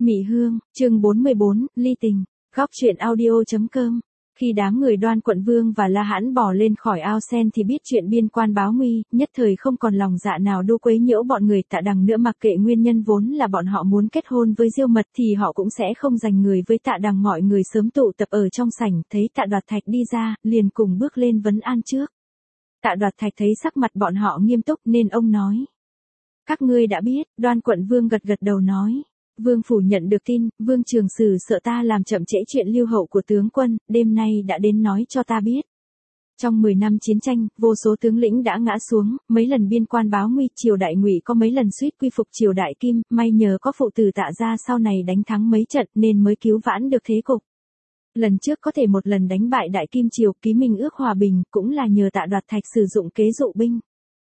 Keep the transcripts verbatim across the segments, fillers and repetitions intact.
Mị Hương, chương bốn mươi bốn, ly tình, góc truyện audio.com. Khi đám người Đoan Quận Vương và La Hãn bỏ lên khỏi ao sen thì biết chuyện biên quan báo nguy, nhất thời không còn lòng dạ nào đu quấy nhiễu bọn người Tạ Đằng nữa, mặc kệ nguyên nhân vốn là bọn họ muốn kết hôn với Diêu Mật thì họ cũng sẽ không giành người với Tạ Đằng. Mọi người sớm tụ tập ở trong sảnh, thấy Tạ Đoạt Thạch đi ra, liền cùng bước lên vấn an trước. Tạ Đoạt Thạch thấy sắc mặt bọn họ nghiêm túc nên ông nói: "Các ngươi đã biết." Đoan Quận Vương gật gật đầu nói: "Vương phủ nhận được tin, Vương Trường Sử sợ ta làm chậm trễ chuyện lưu hậu của tướng quân, đêm nay đã đến nói cho ta biết. Trong mười năm chiến tranh, vô số tướng lĩnh đã ngã xuống, mấy lần biên quan báo nguy, triều đại Ngụy có mấy lần suýt quy phục triều đại Kim, may nhờ có phụ tử Tạ gia sau này đánh thắng mấy trận nên mới cứu vãn được thế cục. Lần trước có thể một lần đánh bại đại Kim triều, ký minh ước hòa bình, cũng là nhờ Tạ Đoạt Thạch sử dụng kế dụ binh.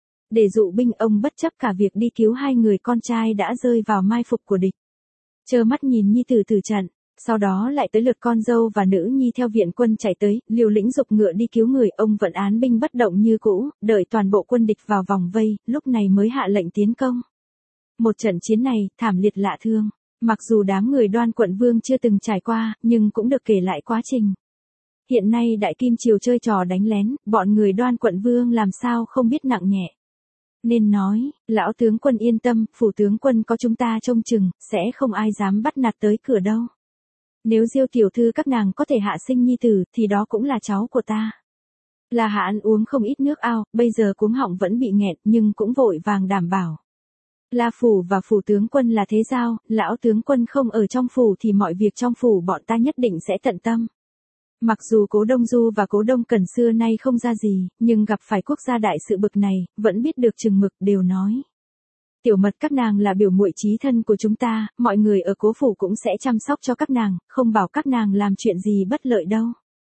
Để dụ binh, ông bất chấp cả việc đi cứu hai người con trai đã rơi vào mai phục của địch. Trơ mắt nhìn nhi tử tử trận, sau đó lại tới lượt con dâu và nữ nhi theo viện quân chạy tới, liều lĩnh giục ngựa đi cứu người, ông vẫn án binh bất động như cũ, đợi toàn bộ quân địch vào vòng vây, lúc này mới hạ lệnh tiến công. Một trận chiến này, thảm liệt lạ thương, mặc dù đám người Đoan Quận Vương chưa từng trải qua, nhưng cũng được kể lại quá trình. Hiện nay đại Kim triều chơi trò đánh lén, bọn người Đoan Quận Vương làm sao không biết nặng nhẹ. Nên nói, lão tướng quân yên tâm, phủ tướng quân có chúng ta trông chừng, sẽ không ai dám bắt nạt tới cửa đâu. Nếu Diêu tiểu thư các nàng có thể hạ sinh nhi tử, thì đó cũng là cháu của ta." La Hãn uống không ít nước ao, bây giờ cuống họng vẫn bị nghẹn, nhưng cũng vội vàng đảm bảo: "La phủ và phủ tướng quân là thế giao, lão tướng quân không ở trong phủ thì mọi việc trong phủ bọn ta nhất định sẽ tận tâm." Mặc dù Cố Đông Du và Cố Đông Cẩn xưa nay không ra gì, nhưng gặp phải quốc gia đại sự bực này, vẫn biết được chừng mực, đều nói: "Tiểu Mật các nàng là biểu muội chí thân của chúng ta, mọi người ở Cố phủ cũng sẽ chăm sóc cho các nàng, không bảo các nàng làm chuyện gì bất lợi đâu."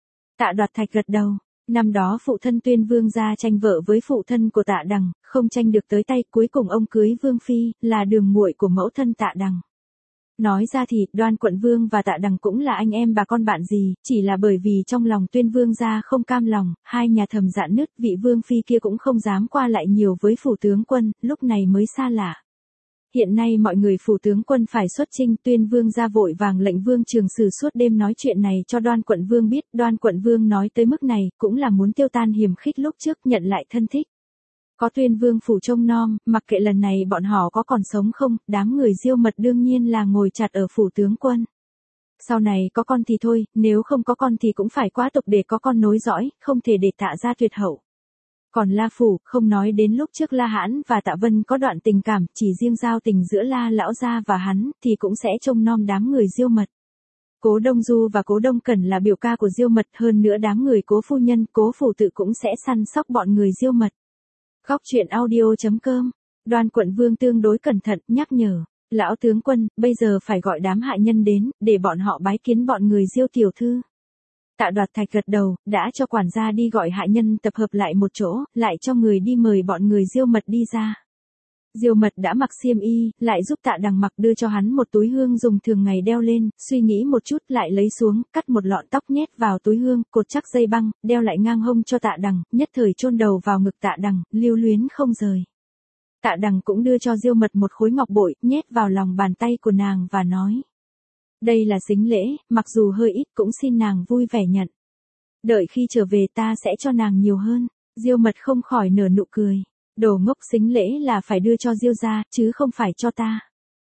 Tạ Đoạt Thạch gật đầu. Năm đó phụ thân Tuyên Vương gia tranh vợ với phụ thân của Tạ Đằng, không tranh được tới tay, cuối cùng ông cưới Vương phi, là đường muội của mẫu thân Tạ Đằng. Nói ra thì, Đoan Quận Vương và Tạ Đằng cũng là anh em bà con bạn gì, chỉ là bởi vì trong lòng Tuyên Vương gia không cam lòng, hai nhà thầm dạn nứt, vị Vương phi kia cũng không dám qua lại nhiều với phủ tướng quân, lúc này mới xa lạ. Hiện nay mọi người phủ tướng quân phải xuất chinh, Tuyên Vương gia vội vàng lệnh Vương Trường Sử suốt đêm nói chuyện này cho Đoan Quận Vương biết, Đoan Quận Vương nói tới mức này, cũng là muốn tiêu tan hiềm khích lúc trước, nhận lại thân thích. Có Tuyên Vương phủ trông nom, mặc kệ lần này bọn họ có còn sống không, đám người Diêu Mật đương nhiên là ngồi chặt ở phủ tướng quân. Sau này có con thì thôi, nếu không có con thì cũng phải quá tục để có con nối dõi, không thể để Tạ gia tuyệt hậu. Còn La phủ, không nói đến lúc trước La Hãn và Tạ Vân có đoạn tình cảm, chỉ riêng giao tình giữa La lão gia và hắn, thì cũng sẽ trông nom đám người Diêu Mật. Cố Đông Du và Cố Đông Cẩn là biểu ca của Diêu Mật, hơn nữa đám người Cố phu nhân, Cố phủ tự cũng sẽ săn sóc bọn người Diêu Mật. Góc truyện audio.com. Đoan Quận Vương tương đối cẩn thận, nhắc nhở: "Lão tướng quân, bây giờ phải gọi đám hạ nhân đến, để bọn họ bái kiến bọn người Diêu tiểu thư." Tạ Đoạt Thạch gật đầu, đã cho quản gia đi gọi hạ nhân tập hợp lại một chỗ, lại cho người đi mời bọn người Diêu Mật đi ra. Diêu Mật đã mặc xiêm y, lại giúp Tạ Đằng mặc, đưa cho hắn một túi hương dùng thường ngày đeo lên, suy nghĩ một chút lại lấy xuống, cắt một lọn tóc nhét vào túi hương, cột chắc dây băng, đeo lại ngang hông cho Tạ Đằng, nhất thời chôn đầu vào ngực Tạ Đằng, lưu luyến không rời. Tạ Đằng cũng đưa cho Diêu Mật một khối ngọc bội, nhét vào lòng bàn tay của nàng và nói: "Đây là sính lễ, mặc dù hơi ít cũng xin nàng vui vẻ nhận. Đợi khi trở về ta sẽ cho nàng nhiều hơn." Diêu Mật không khỏi nở nụ cười: "Đồ ngốc, sính lễ là phải đưa cho Diêu gia, chứ không phải cho ta."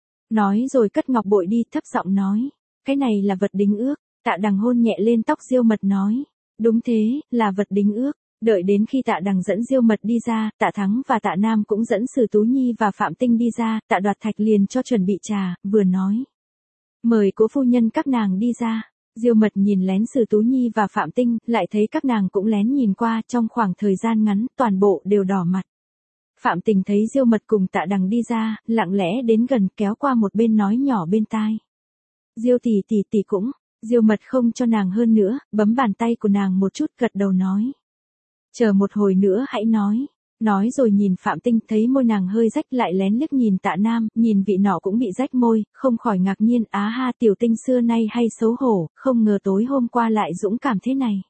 Nói rồi cất ngọc bội đi, thấp giọng nói: "Cái này là vật đính ước." Tạ Đằng hôn nhẹ lên tóc Diêu Mật nói: "Đúng thế, là vật đính ước." Đợi đến khi Tạ Đằng dẫn Diêu Mật đi ra, Tạ Thắng và Tạ Nam cũng dẫn Sử Tú Nhi và Phạm Tinh đi ra, Tạ Đoạt Thạch liền cho chuẩn bị trà, vừa nói: "Mời Cố phu nhân các nàng đi ra." Diêu Mật nhìn lén Sử Tú Nhi và Phạm Tinh, lại thấy các nàng cũng lén nhìn qua, trong khoảng thời gian ngắn, toàn bộ đều đỏ mặt. Phạm Tình thấy Diêu Mật cùng Tạ Đằng đi ra, lặng lẽ đến gần, kéo qua một bên nói nhỏ bên tai: "Diêu tỷ tỷ tỷ cũng." Diêu Mật không cho nàng hơn nữa, bấm bàn tay của nàng một chút, gật đầu nói: "Chờ một hồi nữa hãy nói." Nói rồi nhìn Phạm Tinh, thấy môi nàng hơi rách, lại lén liếc nhìn Tạ Nam, nhìn vị nọ cũng bị rách môi, không khỏi ngạc nhiên: "Á ha, tiểu Tinh xưa nay hay xấu hổ, không ngờ tối hôm qua lại dũng cảm thế này."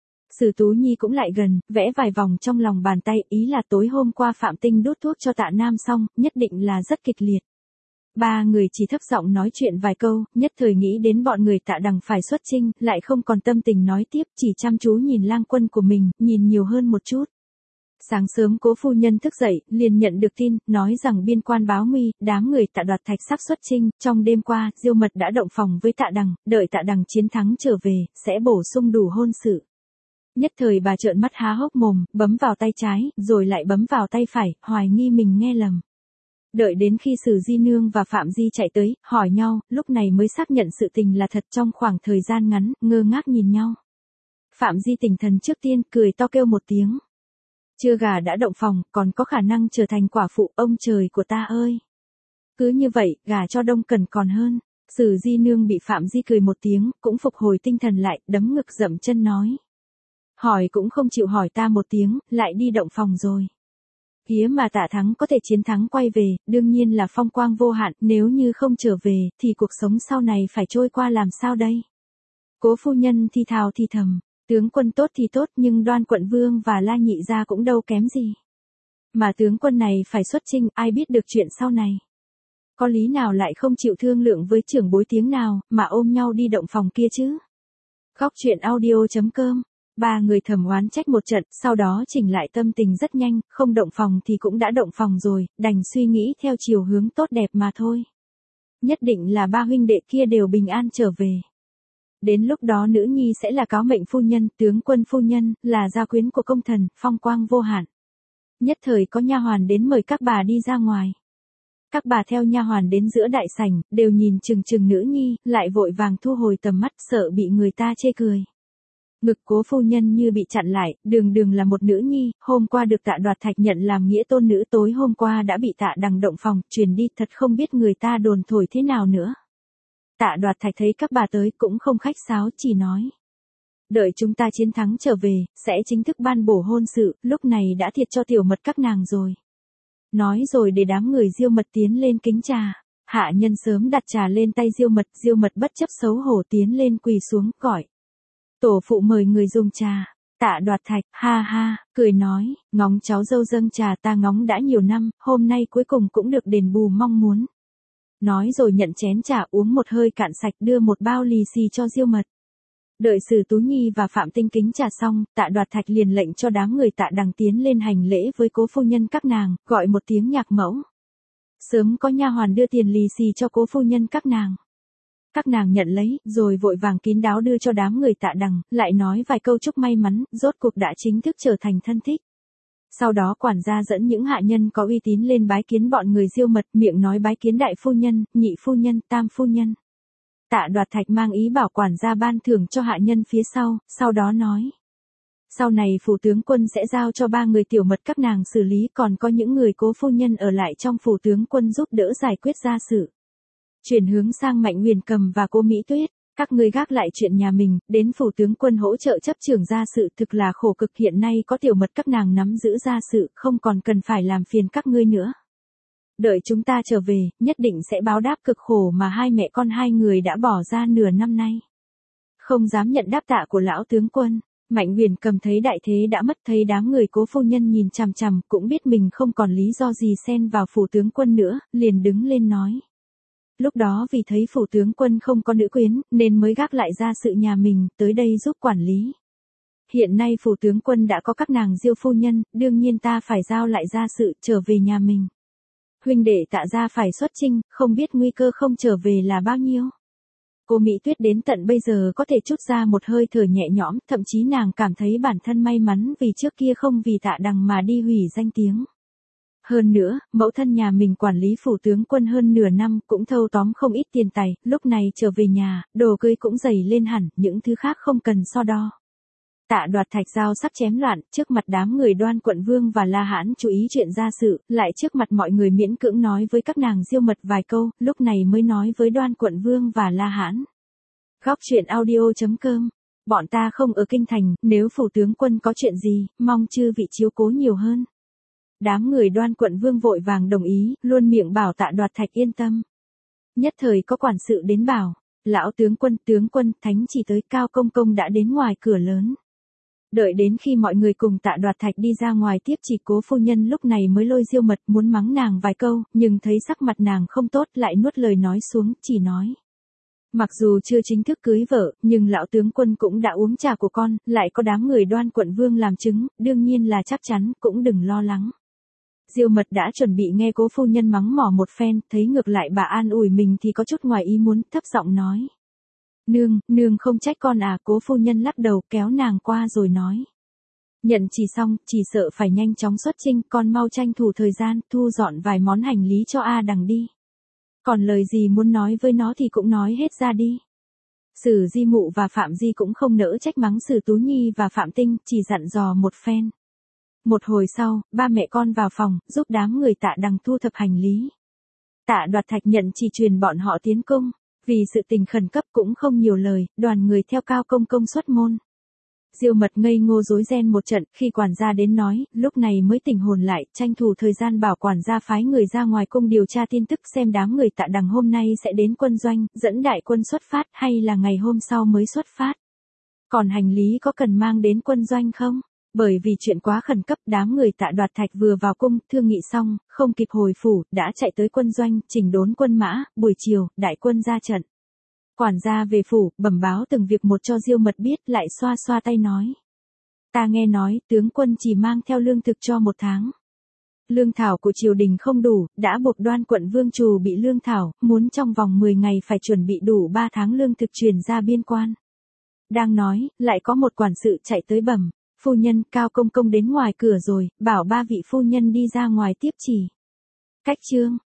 Sử Tú Nhi cũng lại gần, vẽ vài vòng trong lòng bàn tay, ý là tối hôm qua Phạm Tinh đốt thuốc cho Tạ Nam xong, nhất định là rất kịch liệt. ba người chỉ thấp giọng nói chuyện vài câu, nhất thời nghĩ đến bọn người Tạ Đằng phải xuất chinh, lại không còn tâm tình nói tiếp, chỉ chăm chú nhìn lang quân của mình, nhìn nhiều hơn một chút. Sáng sớm Cố phu nhân thức dậy, liền nhận được tin, nói rằng biên quan báo nguy, đám người Tạ Đoạt Thạch sắp xuất chinh, trong đêm qua, Diêu Mật đã động phòng với Tạ Đằng, đợi Tạ Đằng chiến thắng trở về, sẽ bổ sung đủ hôn sự. Nhất thời bà trợn mắt há hốc mồm, bấm vào tay trái, rồi lại bấm vào tay phải, hoài nghi mình nghe lầm. Đợi đến khi Sử Di Nương và Phạm Di chạy tới, hỏi nhau, lúc này mới xác nhận sự tình là thật. Trong khoảng thời gian ngắn, ngơ ngác nhìn nhau. Phạm Di tỉnh thần trước tiên, cười to kêu một tiếng. Chưa gà đã động phòng, còn có khả năng trở thành quả phụ, ông trời của ta ơi. Cứ như vậy, gà cho Đông Cần còn hơn. Sử Di Nương bị Phạm Di cười một tiếng, cũng phục hồi tinh thần lại, đấm ngực dậm chân nói. Hỏi cũng không chịu hỏi ta một tiếng, lại đi động phòng rồi. Phía mà Tạ Thắng có thể chiến thắng quay về, đương nhiên là phong quang vô hạn, nếu như không trở về, thì cuộc sống sau này phải trôi qua làm sao đây? Cố phu nhân thì thào thì thầm, tướng quân tốt thì tốt nhưng Đoan Quận Vương và La Nhị gia cũng đâu kém gì. Mà tướng quân này phải xuất chinh, ai biết được chuyện sau này. Có lý nào lại không chịu thương lượng với trưởng bối tiếng nào, mà ôm nhau đi động phòng kia chứ? Góc truyện audio chấm com. Ba người thầm oán trách một trận, sau đó chỉnh lại tâm tình rất nhanh, không động phòng thì cũng đã động phòng rồi, đành suy nghĩ theo chiều hướng tốt đẹp mà thôi. Nhất định là ba huynh đệ kia đều bình an trở về. Đến lúc đó nữ nhi sẽ là cáo mệnh phu nhân, tướng quân phu nhân, là gia quyến của công thần, phong quang vô hạn. Nhất thời có nha hoàn đến mời các bà đi ra ngoài. Các bà theo nha hoàn đến giữa đại sảnh, đều nhìn chừng chừng nữ nhi, lại vội vàng thu hồi tầm mắt, sợ bị người ta chê cười. Ngực Cố phu nhân như bị chặn lại, đường đường là một nữ nhi, hôm qua được Tạ Đoạt Thạch nhận làm nghĩa tôn nữ, tối hôm qua đã bị Tạ Đằng động phòng, truyền đi, thật không biết người ta đồn thổi thế nào nữa. Tạ Đoạt Thạch thấy các bà tới cũng không khách sáo, chỉ nói. Đợi chúng ta chiến thắng trở về, sẽ chính thức ban bổ hôn sự, lúc này đã thiệt cho Tiểu Mật các nàng rồi. Nói rồi để đám người Diêu Mật tiến lên kính trà. Hạ nhân sớm đặt trà lên tay Diêu Mật, Diêu Mật bất chấp xấu hổ tiến lên quỳ xuống, gọi. Tổ phụ mời người dùng trà. Tạ Đoạt Thạch, ha ha, cười nói, ngóng cháu dâu dâng trà ta ngóng đã nhiều năm, hôm nay cuối cùng cũng được đền bù mong muốn. Nói rồi nhận chén trà uống một hơi cạn sạch, đưa một bao lì xì cho Diêu Mật. Đợi Sử Tú Nhi và Phạm Tinh kính trà xong, Tạ Đoạt Thạch liền lệnh cho đám người Tạ Đằng tiến lên hành lễ với Cố phu nhân các nàng, gọi một tiếng nhạc mẫu. Sớm có nha hoàn đưa tiền lì xì cho Cố phu nhân các nàng. Các nàng nhận lấy, rồi vội vàng kín đáo đưa cho đám người Tạ Đằng, lại nói vài câu chúc may mắn, rốt cuộc đã chính thức trở thành thân thích. Sau đó quản gia dẫn những hạ nhân có uy tín lên bái kiến bọn người Diêu Mật, miệng nói bái kiến đại phu nhân, nhị phu nhân, tam phu nhân. Tạ Đoạt Thạch mang ý bảo quản gia ban thưởng cho hạ nhân phía sau, sau đó nói. Sau này phủ tướng quân sẽ giao cho ba người Tiểu Mật các nàng xử lý, còn có những người Cố phu nhân ở lại trong phủ tướng quân giúp đỡ giải quyết gia sự. Chuyển hướng sang Mạnh Huyền Cầm và Cố Mỹ Tuyết, các ngươi gác lại chuyện nhà mình, đến phủ tướng quân hỗ trợ chấp trưởng gia sự, thực là khổ cực, hiện nay có Tiểu Mật các nàng nắm giữ gia sự, không còn cần phải làm phiền các ngươi nữa. Đợi chúng ta trở về, nhất định sẽ báo đáp cực khổ mà hai mẹ con hai người đã bỏ ra nửa năm nay. Không dám nhận đáp tạ của lão tướng quân. Mạnh Huyền Cầm thấy đại thế đã mất, thấy đám người Cố phu nhân nhìn chằm chằm, cũng biết mình không còn lý do gì xen vào phủ tướng quân nữa, liền đứng lên nói. Lúc đó vì thấy phủ tướng quân không có nữ quyến, nên mới gác lại gia sự nhà mình, tới đây giúp quản lý. Hiện nay phủ tướng quân đã có các nàng Diêu phu nhân, đương nhiên ta phải giao lại gia sự, trở về nhà mình. Huynh đệ Tạ gia phải xuất chinh, không biết nguy cơ không trở về là bao nhiêu. Cô Mỹ Tuyết đến tận bây giờ có thể trút ra một hơi thở nhẹ nhõm, thậm chí nàng cảm thấy bản thân may mắn vì trước kia không vì Tạ Đằng mà đi hủy danh tiếng. Hơn nữa, mẫu thân nhà mình quản lý phủ tướng quân hơn nửa năm, cũng thâu tóm không ít tiền tài, lúc này trở về nhà, đồ cưới cũng dày lên hẳn, những thứ khác không cần so đo. Tạ Đoạt Thạch dao sắp chém loạn, trước mặt đám người Đoan Quận Vương và La Hãn chú ý chuyện gia sự, lại trước mặt mọi người miễn cưỡng nói với các nàng Diêu Mật vài câu, lúc này mới nói với Đoan Quận Vương và La Hãn. Góc truyện audio chấm com. Bọn ta không ở kinh thành, nếu phủ tướng quân có chuyện gì, mong chư vị chiếu cố nhiều hơn. Đám người Đoan Quận Vương vội vàng đồng ý, luôn miệng bảo Tạ Đoạt Thạch yên tâm. Nhất thời có quản sự đến bảo, lão tướng quân, tướng quân, thánh chỉ tới, Cao công công đã đến ngoài cửa lớn. Đợi đến khi mọi người cùng Tạ Đoạt Thạch đi ra ngoài tiếp chỉ, Cố phu nhân lúc này mới lôi Diêu Mật muốn mắng nàng vài câu, nhưng thấy sắc mặt nàng không tốt lại nuốt lời nói xuống, chỉ nói. Mặc dù chưa chính thức cưới vợ, nhưng lão tướng quân cũng đã uống trà của con, lại có đám người Đoan quận vương làm chứng, đương nhiên là chắc chắn, cũng đừng lo lắng. Diêu Mật đã chuẩn bị nghe Cố phu nhân mắng mỏ một phen, thấy ngược lại bà an ủi mình thì có chút ngoài ý muốn, thấp giọng nói. Nương, nương không trách con à? Cố phu nhân lắc đầu kéo nàng qua rồi nói. Nhận chỉ xong, chỉ sợ phải nhanh chóng xuất chinh, con mau tranh thủ thời gian, thu dọn vài món hành lý cho A Đằng đi. Còn lời gì muốn nói với nó thì cũng nói hết ra đi. Sử Di Mụ và Phạm Di cũng không nỡ trách mắng Sử Tú Nhi và Phạm Tinh, chỉ dặn dò một phen. Một hồi sau, ba mẹ con vào phòng, giúp đám người Tạ Đằng thu thập hành lý. Tạ Đoạt Thạch nhận chỉ truyền bọn họ tiến cung, vì sự tình khẩn cấp cũng không nhiều lời, đoàn người theo Cao công công xuất môn. Diêu Mật ngây ngô rối ren một trận, khi quản gia đến nói, lúc này mới tỉnh hồn lại, tranh thủ thời gian bảo quản gia phái người ra ngoài cung điều tra tin tức xem đám người Tạ Đằng hôm nay sẽ đến quân doanh, dẫn đại quân xuất phát hay là ngày hôm sau mới xuất phát. Còn hành lý có cần mang đến quân doanh không? Bởi vì chuyện quá khẩn cấp, đám người Tạ Đoạt Thạch vừa vào cung, thương nghị xong, không kịp hồi phủ, đã chạy tới quân doanh, chỉnh đốn quân mã, buổi chiều, đại quân ra trận. Quản gia về phủ, bẩm báo từng việc một cho Diêu Mật biết, lại xoa xoa tay nói. Ta nghe nói, tướng quân chỉ mang theo lương thực cho một tháng. Lương thảo của triều đình không đủ, đã buộc Đoan quận vương trù bị lương thảo, muốn trong vòng mười ngày phải chuẩn bị đủ ba tháng lương thực truyền ra biên quan. Đang nói, lại có một quản sự chạy tới bẩm. Phu nhân, Cao công công đến ngoài cửa rồi, bảo ba vị phu nhân đi ra ngoài tiếp chỉ. Cách chương